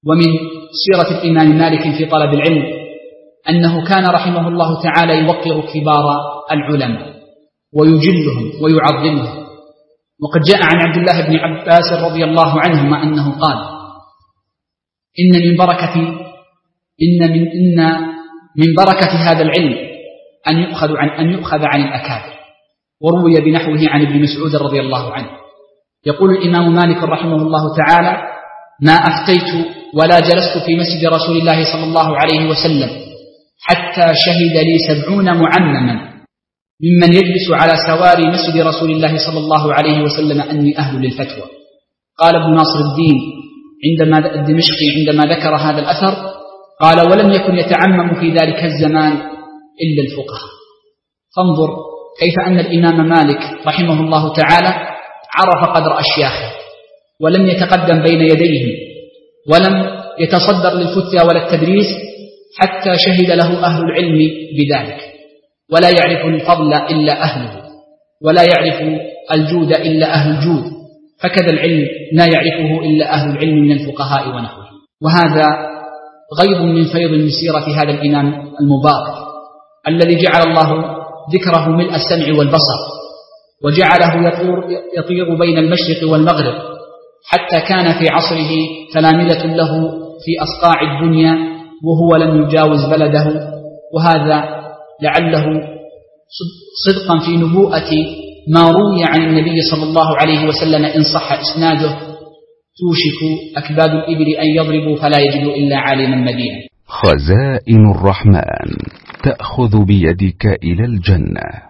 ومن سيرة الإمام مالك في طلب العلم أنه كان رحمه الله تعالى يوقر كبار العلماء ويجلهم ويعظمهم. وقد جاء عن عبد الله بن عباس رضي الله عنهما أنه قال: إن من بركة هذا العلم أن يؤخذ عن الأكابر. وروي بنحوه عن ابن مسعود رضي الله عنه. يقول الإمام مالك رحمه الله تعالى: ما أفتيت ولا جلست في مسجد رسول الله صلى الله عليه وسلم حتى شهد لي 70 معمما ممن يجلس على سواري مسجد رسول الله صلى الله عليه وسلم أني أهل للفتوى. قال ابن ناصر الدين الدمشقي عندما ذكر هذا الأثر قال: ولم يكن يتعمم في ذلك الزمان إلا الفقهاء. فانظر كيف أن الإمام مالك رحمه الله تعالى عرف قدر أشياخه ولم يتقدم بين يديهم ولم يتصدر للفتيا ولا التدريس حتى شهد له أهل العلم بذلك. ولا يعرف الفضل إلا أهله، ولا يعرف الجود إلا أهل الجود، فكذا العلم لا يعرفه إلا أهل العلم من الفقهاء ونحوه. وهذا غيض من فيض من سيرة هذا الإمام المبارك الذي جعل الله ذكره ملء السمع والبصر، وجعله يطير بين المشرق والمغرب، حتى كان في عصره تلامذة له في أصقاع الدنيا وهو لم يجاوز بلده. وهذا لعله صدقا في نبوءة ما روي عن النبي صلى الله عليه وسلم إن صح إسناده: توشك أكباد الإبل أن يضربوا فلا يجدوا إلا عالما مدينا. خزائن الرحمن تأخذ بيدك إلى الجنة.